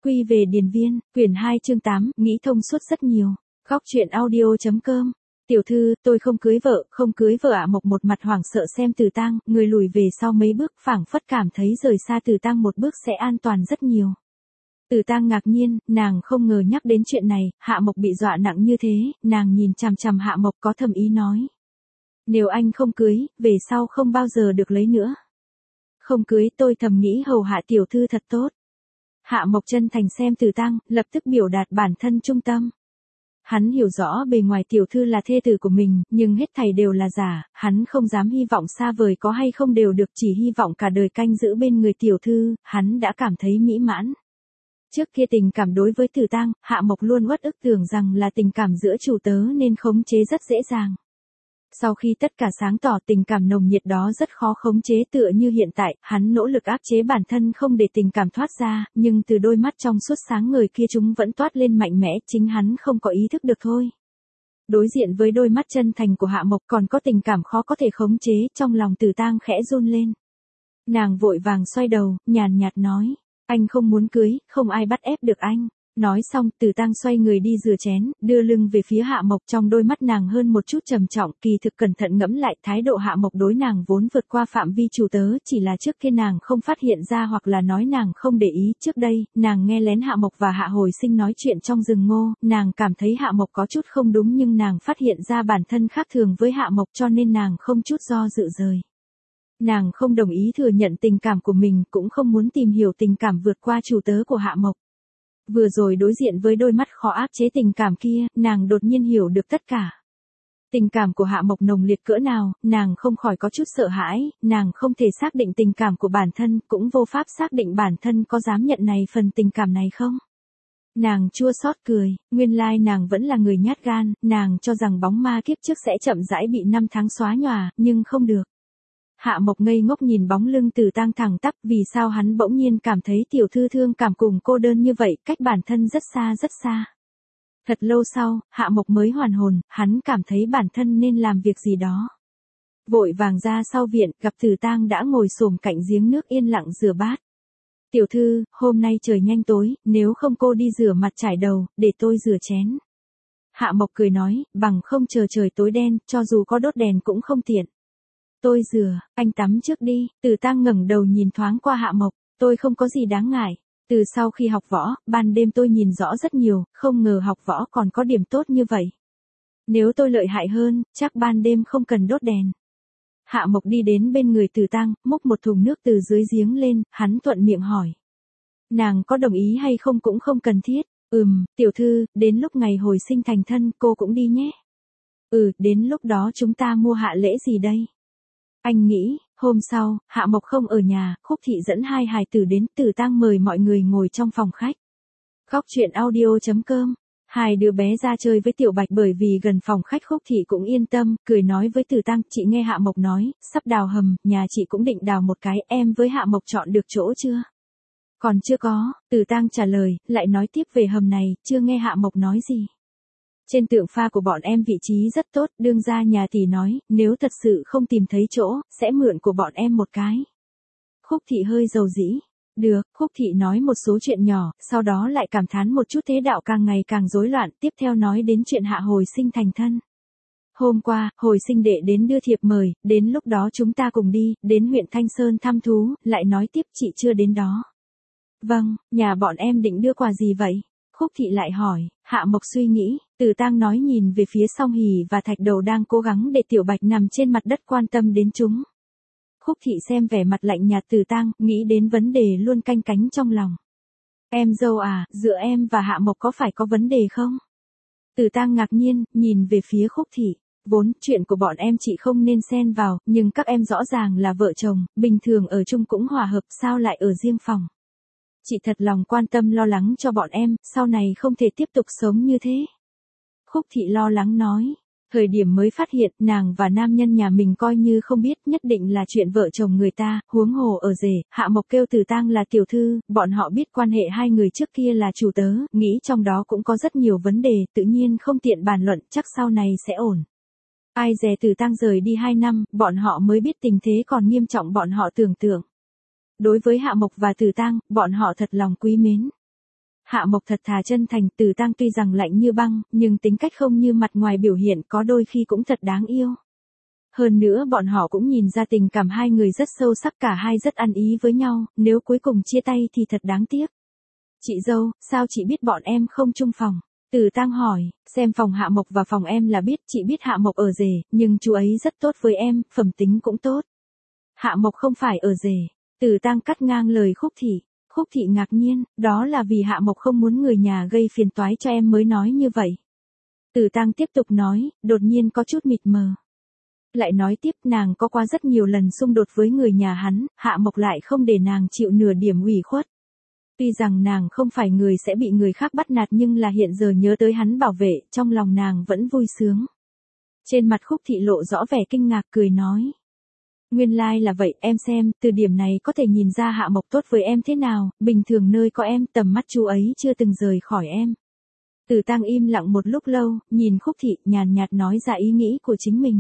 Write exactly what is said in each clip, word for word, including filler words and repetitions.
Quy về điền viên, quyển hai chương tám, nghĩ thông suốt rất nhiều. Góc truyện audio.com. Tiểu thư, tôi không cưới vợ, không cưới vợ ạ. Mộc một mặt hoảng sợ xem Từ Tang, người lùi về sau mấy bước, phảng phất cảm thấy rời xa Từ Tang một bước sẽ an toàn rất nhiều. Từ Tang ngạc nhiên, nàng không ngờ nhắc đến chuyện này, Hạ Mộc bị dọa nặng như thế, nàng nhìn chằm chằm Hạ Mộc có thầm ý nói. Nếu anh không cưới, về sau không bao giờ được lấy nữa. Không cưới, tôi thầm nghĩ hầu hạ tiểu thư thật tốt. Hạ Mộc chân thành xem Từ Tang, lập tức biểu đạt bản thân trung tâm. Hắn hiểu rõ bề ngoài tiểu thư là thê tử của mình, nhưng hết thảy đều là giả, hắn không dám hy vọng xa vời có hay không đều được, chỉ hy vọng cả đời canh giữ bên người tiểu thư, hắn đã cảm thấy mỹ mãn. Trước kia tình cảm đối với Từ Tang, Hạ Mộc luôn uất ức tưởng rằng là tình cảm giữa chủ tớ nên khống chế rất dễ dàng. Sau khi tất cả sáng tỏ, tình cảm nồng nhiệt đó rất khó khống chế, tựa như hiện tại, hắn nỗ lực áp chế bản thân không để tình cảm thoát ra, nhưng từ đôi mắt trong suốt sáng ngời kia chúng vẫn toát lên mạnh mẽ, chính hắn không có ý thức được thôi. Đối diện với đôi mắt chân thành của Hạ Mộc còn có tình cảm khó có thể khống chế, trong lòng Từ Tang khẽ run lên. Nàng vội vàng xoay đầu, nhàn nhạt nói, anh không muốn cưới, không ai bắt ép được anh. Nói xong, Từ Tang xoay người đi rửa chén, đưa lưng về phía Hạ Mộc, trong đôi mắt nàng hơn một chút trầm trọng, kỳ thực cẩn thận ngẫm lại, thái độ Hạ Mộc đối nàng vốn vượt qua phạm vi chủ tớ, chỉ là trước kia nàng không phát hiện ra hoặc là nói nàng không để ý, trước đây, nàng nghe lén Hạ Mộc và Hạ Hồi Sinh nói chuyện trong rừng ngô, nàng cảm thấy Hạ Mộc có chút không đúng nhưng nàng phát hiện ra bản thân khác thường với Hạ Mộc cho nên nàng không chút do dự rời. Nàng không đồng ý thừa nhận tình cảm của mình, cũng không muốn tìm hiểu tình cảm vượt qua chủ tớ của Hạ Mộc. Vừa rồi đối diện với đôi mắt khó áp chế tình cảm kia, nàng đột nhiên hiểu được tất cả. Tình cảm của Hạ Mộc nồng liệt cỡ nào, nàng không khỏi có chút sợ hãi, nàng không thể xác định tình cảm của bản thân, cũng vô pháp xác định bản thân có dám nhận này phần tình cảm này không. Nàng chua xót cười, nguyên lai nàng vẫn là người nhát gan, nàng cho rằng bóng ma kiếp trước sẽ chậm rãi bị năm tháng xóa nhòa, nhưng không được. Hạ Mộc ngây ngốc nhìn bóng lưng Từ Tang thẳng tắp, vì sao hắn bỗng nhiên cảm thấy tiểu thư thương cảm cùng cô đơn như vậy, cách bản thân rất xa rất xa. Thật lâu sau, Hạ Mộc mới hoàn hồn, hắn cảm thấy bản thân nên làm việc gì đó. Vội vàng ra sau viện, gặp Từ Tang đã ngồi xổm cạnh giếng nước yên lặng rửa bát. Tiểu thư, hôm nay trời nhanh tối, nếu không cô đi rửa mặt trải đầu, để tôi rửa chén. Hạ Mộc cười nói, bằng không chờ trời tối đen, cho dù có đốt đèn cũng không tiện. Tôi rửa, anh tắm trước đi. Từ Tang ngẩng đầu nhìn thoáng qua Hạ Mộc, tôi không có gì đáng ngại. Từ sau khi học võ, ban đêm tôi nhìn rõ rất nhiều, không ngờ học võ còn có điểm tốt như vậy. Nếu tôi lợi hại hơn, chắc ban đêm không cần đốt đèn. Hạ Mộc đi đến bên người Từ Tang, múc một thùng nước từ dưới giếng lên, hắn thuận miệng hỏi. Nàng có đồng ý hay không cũng không cần thiết. Ừm, tiểu thư, đến lúc ngày hồi sinh thành thân, cô cũng đi nhé. Ừ, đến lúc đó chúng ta mua hạ lễ gì đây? Anh nghĩ, hôm sau, Hạ Mộc không ở nhà, Khúc Thị dẫn hai hài tử đến, Từ Tang mời mọi người ngồi trong phòng khách. Góc truyện audio.com. Hai đứa bé ra chơi với Tiểu Bạch bởi vì gần phòng khách, Khúc Thị cũng yên tâm, cười nói với Từ Tang, chị nghe Hạ Mộc nói, sắp đào hầm, nhà chị cũng định đào một cái, em với Hạ Mộc chọn được chỗ chưa? Còn chưa có, Từ Tang trả lời, lại nói tiếp về hầm này, chưa nghe Hạ Mộc nói gì. Trên tượng pha của bọn em vị trí rất tốt, đương gia nhà tỷ nói, nếu thật sự không tìm thấy chỗ, sẽ mượn của bọn em một cái. Khúc Thị hơi dầu dĩ. Được, Khúc Thị nói một số chuyện nhỏ, sau đó lại cảm thán một chút thế đạo càng ngày càng rối loạn, tiếp theo nói đến chuyện Hạ Hồi Sinh thành thân. Hôm qua, Hồi Sinh đệ đến đưa thiệp mời, đến lúc đó chúng ta cùng đi, đến huyện Thanh Sơn thăm thú, lại nói tiếp chị chưa đến đó. Vâng, nhà bọn em định đưa quà gì vậy? Khúc Thị lại hỏi. Hạ Mộc suy nghĩ, Từ Tang nói nhìn về phía Song Hỷ và Thạch Đầu đang cố gắng để Tiểu Bạch nằm trên mặt đất quan tâm đến chúng. Khúc Thị xem vẻ mặt lạnh nhạt Từ Tang, nghĩ đến vấn đề luôn canh cánh trong lòng. Em dâu à, giữa em và Hạ Mộc có phải có vấn đề không? Từ Tang ngạc nhiên, nhìn về phía Khúc Thị. Vốn, chuyện của bọn em chị không nên xen vào, nhưng các em rõ ràng là vợ chồng, bình thường ở chung cũng hòa hợp, sao lại ở riêng phòng? Chị thật lòng quan tâm lo lắng cho bọn em, sau này không thể tiếp tục sống như thế. Khúc Thị lo lắng nói, thời điểm mới phát hiện nàng và nam nhân nhà mình coi như không biết, nhất định là chuyện vợ chồng người ta, huống hồ ở rể. Hạ Mộc kêu Từ Tang là tiểu thư, bọn họ biết quan hệ hai người trước kia là chủ tớ, nghĩ trong đó cũng có rất nhiều vấn đề, tự nhiên không tiện bàn luận, chắc sau này sẽ ổn. Ai dè Từ Tang rời đi hai năm, bọn họ mới biết tình thế còn nghiêm trọng bọn họ tưởng tượng. Đối với Hạ Mộc và Từ Tang, bọn họ thật lòng quý mến. Hạ Mộc thật thà chân thành, Từ Tang tuy rằng lạnh như băng, nhưng tính cách không như mặt ngoài biểu hiện, có đôi khi cũng thật đáng yêu. Hơn nữa bọn họ cũng nhìn ra tình cảm hai người rất sâu sắc, cả hai rất ăn ý với nhau, nếu cuối cùng chia tay thì thật đáng tiếc. Chị dâu, sao chị biết bọn em không chung phòng? Từ Tang hỏi, xem phòng Hạ Mộc và phòng em là biết, chị biết Hạ Mộc ở rể, nhưng chú ấy rất tốt với em, phẩm tính cũng tốt. Hạ Mộc không phải ở rể. Từ Tang cắt ngang lời Khúc Thị. Khúc Thị ngạc nhiên, đó là vì Hạ Mộc không muốn người nhà gây phiền toái cho em mới nói như vậy. Từ Tang tiếp tục nói, đột nhiên có chút mịt mờ. Lại nói tiếp, nàng có qua rất nhiều lần xung đột với người nhà hắn, Hạ Mộc lại không để nàng chịu nửa điểm ủy khuất. Tuy rằng nàng không phải người sẽ bị người khác bắt nạt, nhưng là hiện giờ nhớ tới hắn bảo vệ, trong lòng nàng vẫn vui sướng. Trên mặt Khúc Thị lộ rõ vẻ kinh ngạc, cười nói. Nguyên lai là vậy, em xem, từ điểm này có thể nhìn ra Hạ Mộc tốt với em thế nào, bình thường nơi có em, tầm mắt chú ấy chưa từng rời khỏi em. Từ Tang im lặng một lúc lâu, nhìn Khúc Thị, nhàn nhạt nói ra ý nghĩ của chính mình.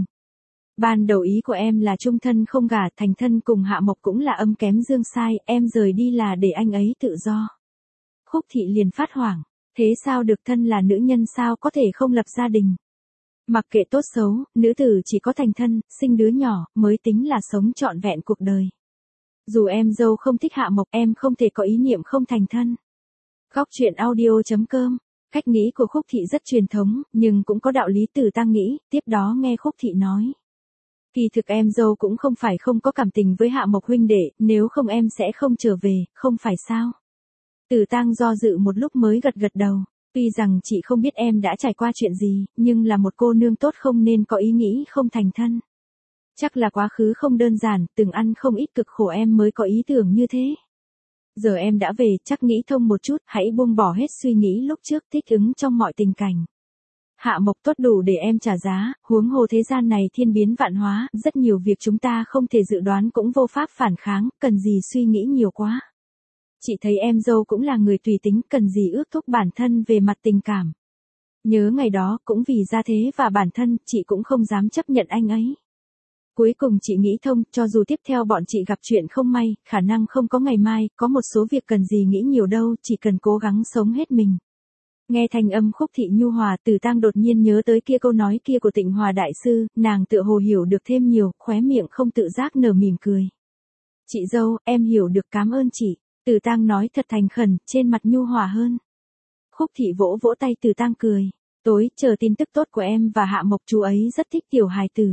Ban đầu ý của em là chung thân không gả, thành thân cùng Hạ Mộc cũng là âm kém dương sai, em rời đi là để anh ấy tự do. Khúc Thị liền phát hoảng, thế sao được, thân là nữ nhân sao có thể không lập gia đình. Mặc kệ tốt xấu, nữ tử chỉ có thành thân, sinh đứa nhỏ, mới tính là sống trọn vẹn cuộc đời. Dù em dâu không thích Hạ Mộc, em không thể có ý niệm không thành thân. Góc truyện audio chấm com. Cách nghĩ của Khúc Thị rất truyền thống, nhưng cũng có đạo lý. Từ Tang nghĩ, tiếp đó nghe Khúc Thị nói. Kỳ thực em dâu cũng không phải không có cảm tình với Hạ Mộc huynh đệ, nếu không em sẽ không trở về, không phải sao. Từ Tang do dự một lúc mới gật gật đầu. Tuy rằng chị không biết em đã trải qua chuyện gì, nhưng là một cô nương tốt không nên có ý nghĩ không thành thân. Chắc là quá khứ không đơn giản, từng ăn không ít cực khổ em mới có ý tưởng như thế. Giờ em đã về, chắc nghĩ thông một chút, hãy buông bỏ hết suy nghĩ lúc trước, thích ứng trong mọi tình cảnh. Hạ Mộc tốt đủ để em trả giá, huống hồ thế gian này thiên biến vạn hóa, rất nhiều việc chúng ta không thể dự đoán cũng vô pháp phản kháng, cần gì suy nghĩ nhiều quá. Chị thấy em dâu cũng là người tùy tính, cần gì ước thúc bản thân về mặt tình cảm. Nhớ ngày đó, cũng vì gia thế và bản thân, chị cũng không dám chấp nhận anh ấy. Cuối cùng chị nghĩ thông, cho dù tiếp theo bọn chị gặp chuyện không may, khả năng không có ngày mai, có một số việc cần gì nghĩ nhiều đâu, chỉ cần cố gắng sống hết mình. Nghe thanh âm Khúc Thị nhu hòa, Từ Tang đột nhiên nhớ tới kia câu nói kia của Tịnh Hòa đại sư, nàng tựa hồ hiểu được thêm nhiều, khóe miệng không tự giác nở mỉm cười. Chị dâu, em hiểu được, cảm ơn chị. Từ Tang nói thật thành khẩn, trên mặt nhu hòa hơn. Khúc Thị vỗ vỗ tay, Từ Tang cười. Tối, chờ tin tức tốt của em và Hạ Mộc, chú ấy rất thích tiểu hài tử.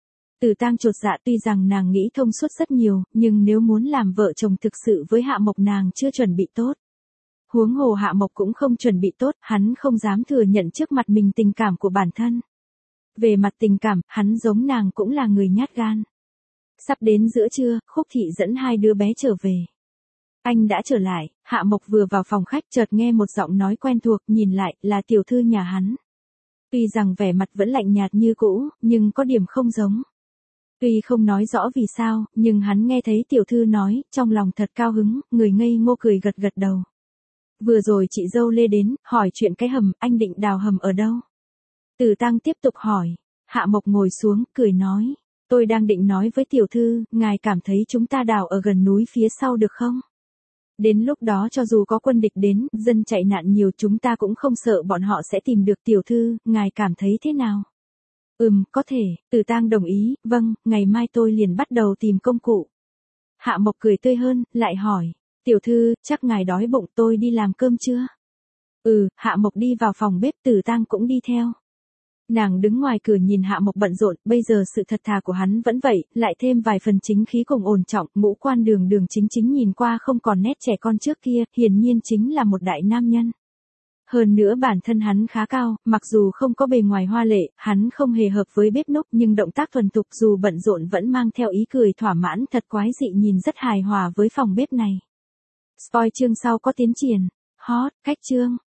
Từ Tang chột dạ, tuy rằng nàng nghĩ thông suốt rất nhiều, nhưng nếu muốn làm vợ chồng thực sự với Hạ Mộc nàng chưa chuẩn bị tốt. Huống hồ Hạ Mộc cũng không chuẩn bị tốt, hắn không dám thừa nhận trước mặt mình tình cảm của bản thân. Về mặt tình cảm, hắn giống nàng cũng là người nhát gan. Sắp đến giữa trưa, Khúc Thị dẫn hai đứa bé trở về. Anh đã trở lại, Hạ Mộc vừa vào phòng khách chợt nghe một giọng nói quen thuộc, nhìn lại, là tiểu thư nhà hắn. Tuy rằng vẻ mặt vẫn lạnh nhạt như cũ, nhưng có điểm không giống. Tuy không nói rõ vì sao, nhưng hắn nghe thấy tiểu thư nói, trong lòng thật cao hứng, người ngây ngô cười gật gật đầu. Vừa rồi chị dâu Lê đến, hỏi chuyện cái hầm, anh định đào hầm ở đâu? Từ Tang tiếp tục hỏi. Hạ Mộc ngồi xuống, cười nói. Tôi đang định nói với tiểu thư, ngài cảm thấy chúng ta đào ở gần núi phía sau được không? Đến lúc đó cho dù có quân địch đến, dân chạy nạn nhiều, chúng ta cũng không sợ bọn họ sẽ tìm được tiểu thư, ngài cảm thấy thế nào? Ừm, có thể. Từ Tang đồng ý, vâng, ngày mai tôi liền bắt đầu tìm công cụ. Hạ Mộc cười tươi hơn, lại hỏi. Tiểu thư, chắc ngài đói bụng, tôi đi làm cơm chưa? Ừ, Hạ Mộc đi vào phòng bếp, Từ Tang cũng đi theo. Nàng đứng ngoài cửa nhìn Hạ Mộc bận rộn, bây giờ sự thật thà của hắn vẫn vậy, lại thêm vài phần chính khí cùng ổn trọng, ngũ quan đường đường chính chính nhìn qua không còn nét trẻ con trước kia, hiển nhiên chính là một đại nam nhân. Hơn nữa bản thân hắn khá cao, mặc dù không có bề ngoài hoa lệ, hắn không hề hợp với bếp núc, nhưng động tác thuần thục dù bận rộn vẫn mang theo ý cười thỏa mãn, thật quái dị, nhìn rất hài hòa với phòng bếp này. Spoil chương sau có tiến triển. Hot, cách chương.